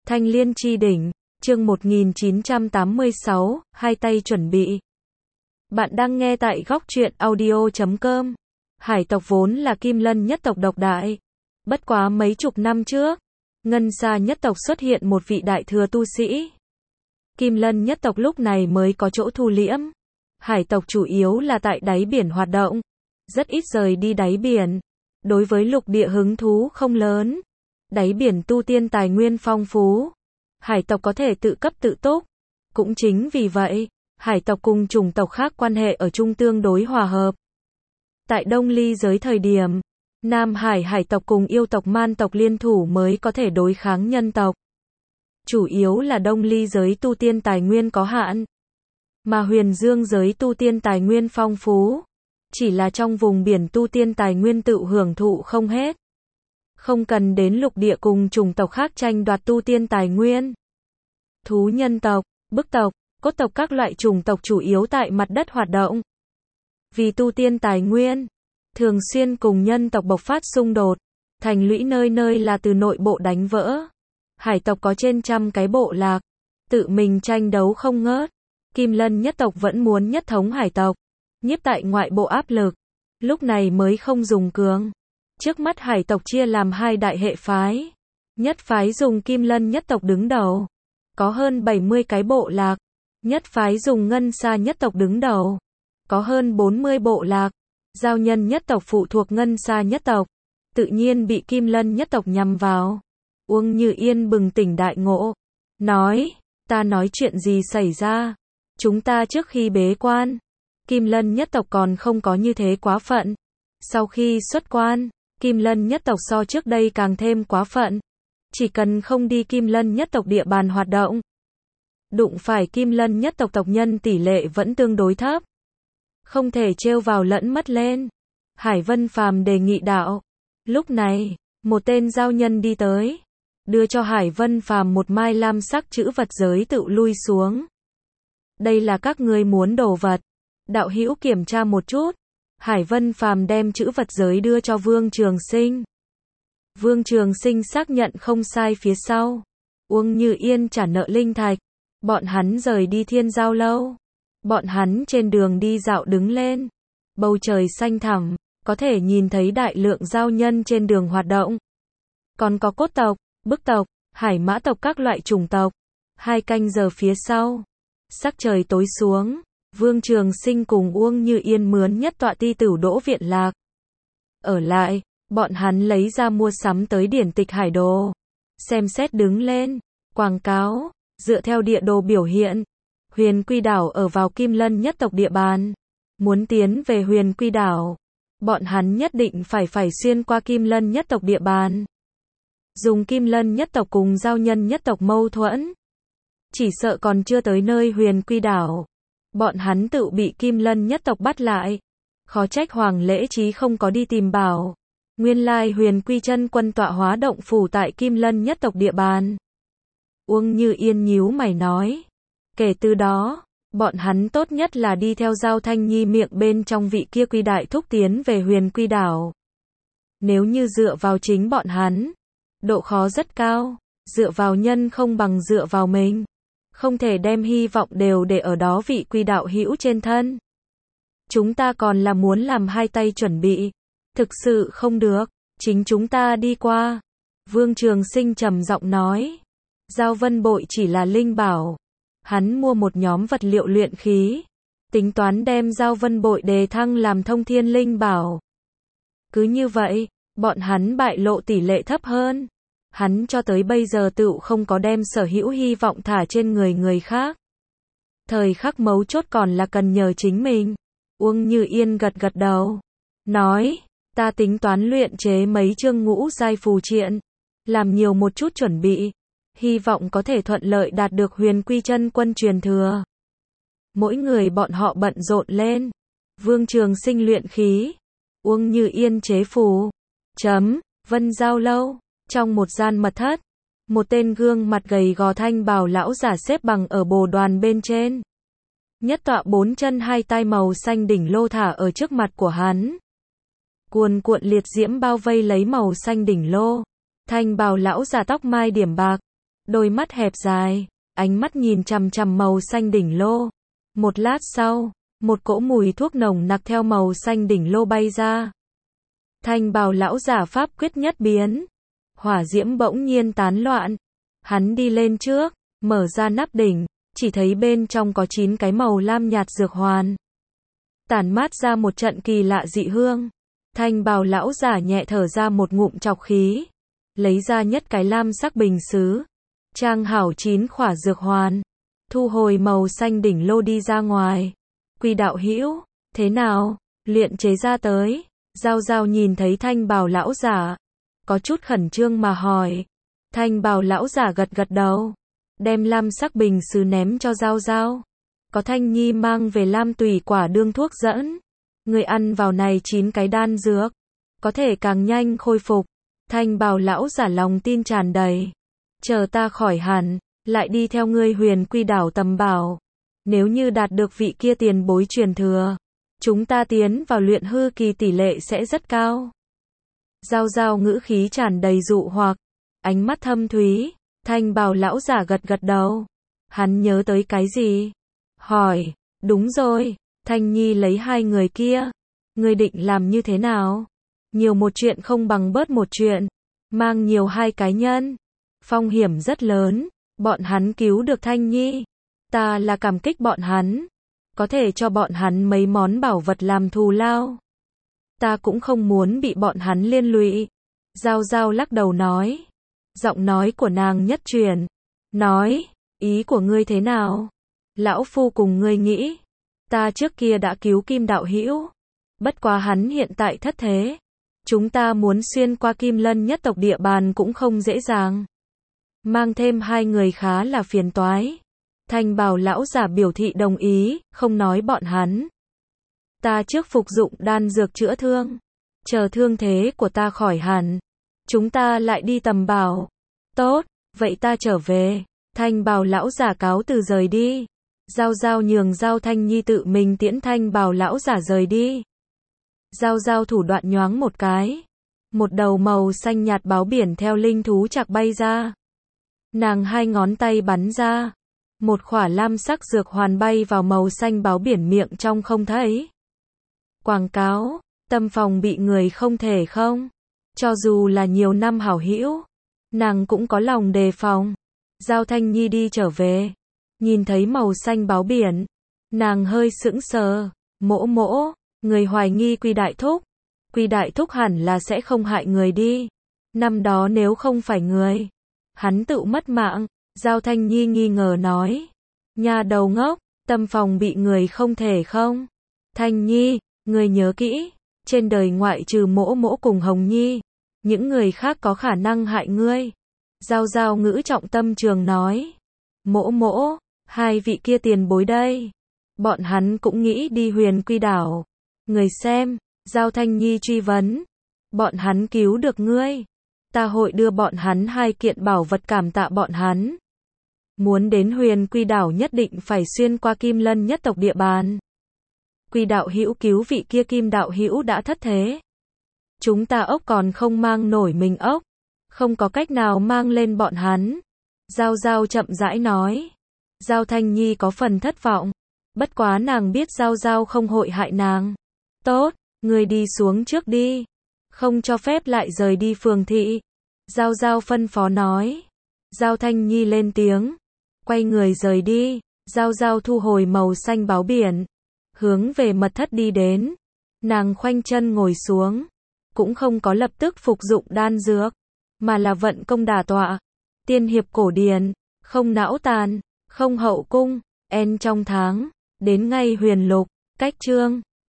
Thanh Liên Chi Đỉnh, chương 1986, hai tay chuẩn bị. Bạn đang nghe tại góc truyện audio.com. Hải tộc vốn là Kim Lân nhất tộc độc đại. Bất quá mấy chục năm trước, Ngân Sa nhất tộc xuất hiện một vị đại thừa tu sĩ. Kim Lân nhất tộc lúc này mới có chỗ thu liễm. Hải tộc chủ yếu là tại đáy biển hoạt động, rất ít rời đi đáy biển. Đối với lục địa hứng thú không lớn. Đáy biển tu tiên tài nguyên phong phú. Hải tộc có thể tự cấp tự túc. Cũng chính vì vậy, hải tộc cùng chủng tộc khác quan hệ ở chung tương đối hòa hợp. Tại Đông Ly giới thời điểm, Nam Hải hải tộc cùng yêu tộc man tộc liên thủ mới có thể đối kháng nhân tộc. Chủ yếu là Đông Ly giới tu tiên tài nguyên có hạn, mà Huyền Dương giới tu tiên tài nguyên phong phú. Chỉ là trong vùng biển tu tiên tài nguyên tự hưởng thụ không hết. Không cần đến lục địa cùng chủng tộc khác tranh đoạt tu tiên tài nguyên. Thú nhân tộc, bức tộc, cốt tộc các loại chủng tộc chủ yếu tại mặt đất hoạt động. Vì tu tiên tài nguyên, thường xuyên cùng nhân tộc bộc phát xung đột, thành lũy nơi nơi là từ nội bộ đánh vỡ. Hải tộc có trên 100 cái bộ lạc, tự mình tranh đấu không ngớt. Kim Lân nhất tộc vẫn muốn nhất thống hải tộc, nhiếp tại ngoại bộ áp lực, lúc này mới không dùng cường. Trước mắt hải tộc chia làm hai đại hệ phái. Nhất phái dùng Kim Lân nhất tộc đứng đầu, có hơn 70 cái bộ lạc. Nhất phái dùng Ngân Sa nhất tộc đứng đầu, có hơn 40 bộ lạc. Giao Nhân nhất tộc phụ thuộc Ngân Sa nhất tộc, tự nhiên bị Kim Lân nhất tộc nhằm vào. Uông Như Yên bừng tỉnh đại ngộ, nói, ta nói chuyện gì xảy ra? Chúng ta trước khi bế quan, Kim Lân nhất tộc còn không có như thế quá phận. Sau khi xuất quan, Kim Lân nhất tộc so trước đây càng thêm quá phận. Chỉ cần không đi Kim Lân nhất tộc địa bàn hoạt động, đụng phải Kim Lân nhất tộc tộc nhân tỷ lệ vẫn tương đối thấp. Không thể trêu vào lẫn mất lên. Hải Vân Phàm đề nghị đạo. Lúc này, một tên giao nhân đi tới, đưa cho Hải Vân Phàm một mai lam sắc chữ vật giới tự lui xuống. Đây là các ngươi muốn đồ vật. Đạo hữu kiểm tra một chút. Hải Vân Phàm đem chữ vật giới đưa cho Vương Trường Sinh. Vương Trường Sinh xác nhận không sai phía sau. Uông Như Yên trả nợ linh thạch. Bọn hắn rời đi Thiên Giao Lâu. Bọn hắn trên đường đi dạo đứng lên. Bầu trời xanh thẳm, có thể nhìn thấy đại lượng giao nhân trên đường hoạt động. Còn có cốt tộc, bức tộc, hải mã tộc các loại chủng tộc. 2 canh giờ phía sau, sắc trời tối xuống. Vương Trường Sinh cùng Uông Như Yên mướn nhất tọa ti tửu đỗ viện lạc. Ở lại, bọn hắn lấy ra mua sắm tới điển tịch hải đồ. Xem xét đứng lên, quảng cáo, dựa theo địa đồ biểu hiện. Huyền Quy Đảo ở vào Kim Lân nhất tộc địa bàn. Muốn tiến về Huyền Quy Đảo, bọn hắn nhất định phải xuyên qua Kim Lân nhất tộc địa bàn. Dùng Kim Lân nhất tộc cùng Giao Nhân nhất tộc mâu thuẫn. Chỉ sợ còn chưa tới nơi Huyền Quy Đảo, bọn hắn tự bị Kim Lân nhất tộc bắt lại. Khó trách Hoàng Lễ Chí không có đi tìm bảo. Nguyên lai Huyền Quy chân quân tọa hóa động phủ tại Kim Lân nhất tộc địa bàn. Uông Như Yên nhíu mày nói. Kể từ đó, bọn hắn tốt nhất là đi theo Giao Thanh Nhi miệng bên trong vị kia Quy đại thúc tiến về Huyền Quy Đảo. Nếu như dựa vào chính bọn hắn, độ khó rất cao. Dựa vào nhân không bằng dựa vào mình. Không thể đem hy vọng đều để ở đó vị Quy đạo hữu trên thân. Chúng ta còn là muốn làm hai tay chuẩn bị. Thực sự không được, chính chúng ta đi qua. Vương Trường Sinh trầm giọng nói. Giao Vân Bội chỉ là linh bảo. Hắn mua một nhóm vật liệu luyện khí, tính toán đem Giao Vân Bội đề thăng làm thông thiên linh bảo. Cứ như vậy, bọn hắn bại lộ tỷ lệ thấp hơn. Hắn cho tới bây giờ tự không có đem sở hữu hy vọng thả trên người khác. Thời khắc mấu chốt còn là cần nhờ chính mình. Uông Như Yên gật gật đầu, nói, ta tính toán luyện chế mấy chương ngũ giai phù triện, làm nhiều một chút chuẩn bị, hy vọng có thể thuận lợi đạt được Huyền Quy chân quân truyền thừa. Mỗi người bọn họ bận rộn lên. Vương Trường Sinh luyện khí, Uông Như Yên chế phù. Vân Giao Lâu. Trong một gian mật thất, một tên gương mặt gầy gò thanh bào lão giả xếp bằng ở bồ đoàn bên trên. Nhất tọa 4 chân 2 tay màu xanh đỉnh lô thả ở trước mặt của hắn. Cuồn cuộn liệt diễm bao vây lấy màu xanh đỉnh lô. Thanh bào lão giả tóc mai điểm bạc, đôi mắt hẹp dài, ánh mắt nhìn chằm chằm màu xanh đỉnh lô. Một lát sau, một cỗ mùi thuốc nồng nặc theo màu xanh đỉnh lô bay ra. Thanh bào lão giả pháp quyết nhất biến, hỏa diễm bỗng nhiên tán loạn. Hắn đi lên trước, mở ra nắp đỉnh, chỉ thấy bên trong có 9 cái màu lam nhạt dược hoàn, tản mát ra một trận kỳ lạ dị hương. Thanh bào lão giả nhẹ thở ra một ngụm trọc khí, lấy ra nhất cái lam sắc bình sứ, trang hảo 9 khỏa dược hoàn, thu hồi màu xanh đỉnh lô đi ra ngoài. Quy đạo hữu, thế nào, luyện chế ra tới? Giao Giao nhìn thấy thanh bào lão giả, có chút khẩn trương mà hỏi. Thanh bào lão giả gật gật đầu, đem lam sắc bình sứ ném cho Giao Giao. Có Thanh Nhi mang về lam tùy quả đương thuốc dẫn. Người ăn vào này 9 cái đan dược, có thể càng nhanh khôi phục. Thanh bào lão giả lòng tin tràn đầy. Chờ ta khỏi hẳn, lại đi theo ngươi Huyền Quy đảo tầm bảo. Nếu như đạt được vị kia tiền bối truyền thừa, chúng ta tiến vào luyện hư kỳ tỷ lệ sẽ rất cao. Giao Giao ngữ khí tràn đầy dụ hoặc, ánh mắt thâm thúy. Thanh bào lão giả gật gật đầu. Hắn nhớ tới cái gì? Hỏi, đúng rồi, Thanh Nhi lấy 2 người kia. Ngươi định làm như thế nào? Nhiều một chuyện không bằng bớt một chuyện. Mang nhiều 2 cá nhân. Phong hiểm rất lớn. Bọn hắn cứu được Thanh Nhi. Ta là cảm kích bọn hắn. Có thể cho bọn hắn mấy món bảo vật làm thù lao. Ta cũng không muốn bị bọn hắn liên lụy. Giao Giao lắc đầu nói. Giọng nói của nàng nhất chuyển. Nói, ý của ngươi thế nào? Lão phu cùng ngươi nghĩ. Ta trước kia đã cứu Kim đạo hữu. Bất quá hắn hiện tại thất thế. Chúng ta muốn xuyên qua Kim Lân nhất tộc địa bàn cũng không dễ dàng. Mang thêm 2 người khá là phiền toái. Thanh bào lão giả biểu thị đồng ý, không nói bọn hắn. Ta trước phục dụng đan dược chữa thương. Chờ thương thế của ta khỏi hẳn, chúng ta lại đi tầm bảo. Tốt, vậy ta trở về. Thanh bào lão giả cáo từ rời đi. Giao Giao nhường Giao Thanh Nhi tự mình tiễn thanh bào lão giả rời đi. Giao Giao thủ đoạn nhoáng một cái. Một đầu màu xanh nhạt báo biển theo linh thú chạc bay ra. Nàng 2 ngón tay bắn ra. Một khỏa lam sắc dược hoàn bay vào màu xanh báo biển miệng trong không thấy. Quảng cáo, tâm phòng bị người không thể không. Cho dù là nhiều năm hảo hữu, nàng cũng có lòng đề phòng. Giao Thanh Nhi đi trở về. Nhìn thấy màu xanh báo biển, nàng hơi sững sờ. Mỗ mỗ, người hoài nghi Quy đại thúc. Quy đại thúc hẳn là sẽ không hại người đi. Năm đó nếu không phải người, hắn tự mất mạng. Giao Thanh Nhi nghi ngờ nói. Nhà đầu ngốc, tâm phòng bị người không thể không. Thanh Nhi, người nhớ kỹ, trên đời ngoại trừ mỗ mỗ cùng Hồng Nhi, những người khác có khả năng hại ngươi. Giao Giao ngữ trọng tâm trường nói. Mỗ mỗ, 2 vị kia tiền bối đây. Bọn hắn cũng nghĩ đi Huyền Quy đảo. Người xem, Giao Thanh Nhi truy vấn. Bọn hắn cứu được ngươi. Ta hội đưa bọn hắn 2 kiện bảo vật cảm tạ bọn hắn. Muốn đến Huyền Quy đảo nhất định phải xuyên qua Kim Lân nhất tộc địa bàn. Quy đạo hữu cứu vị kia Kim đạo hữu đã thất thế. Chúng ta ốc còn không mang nổi mình ốc. Không có cách nào mang lên bọn hắn. Giao Giao chậm rãi nói. Giao Thanh Nhi có phần thất vọng. Bất quá nàng biết Giao Giao không hội hại nàng. Tốt, người đi xuống trước đi. Không cho phép lại rời đi phường thị. Giao Giao phân phó nói. Giao Thanh Nhi lên tiếng. Quay người rời đi. Giao Giao thu hồi màu xanh báo biển. Hướng về mật thất đi đến. Nàng khoanh chân ngồi xuống. Cũng không có lập tức phục dụng đan dược. Mà là vận công đả tọa. Tiên hiệp cổ điển. Không não tàn. Không hậu cung. En trong tháng. Đến ngay huyền lục. Cách chương.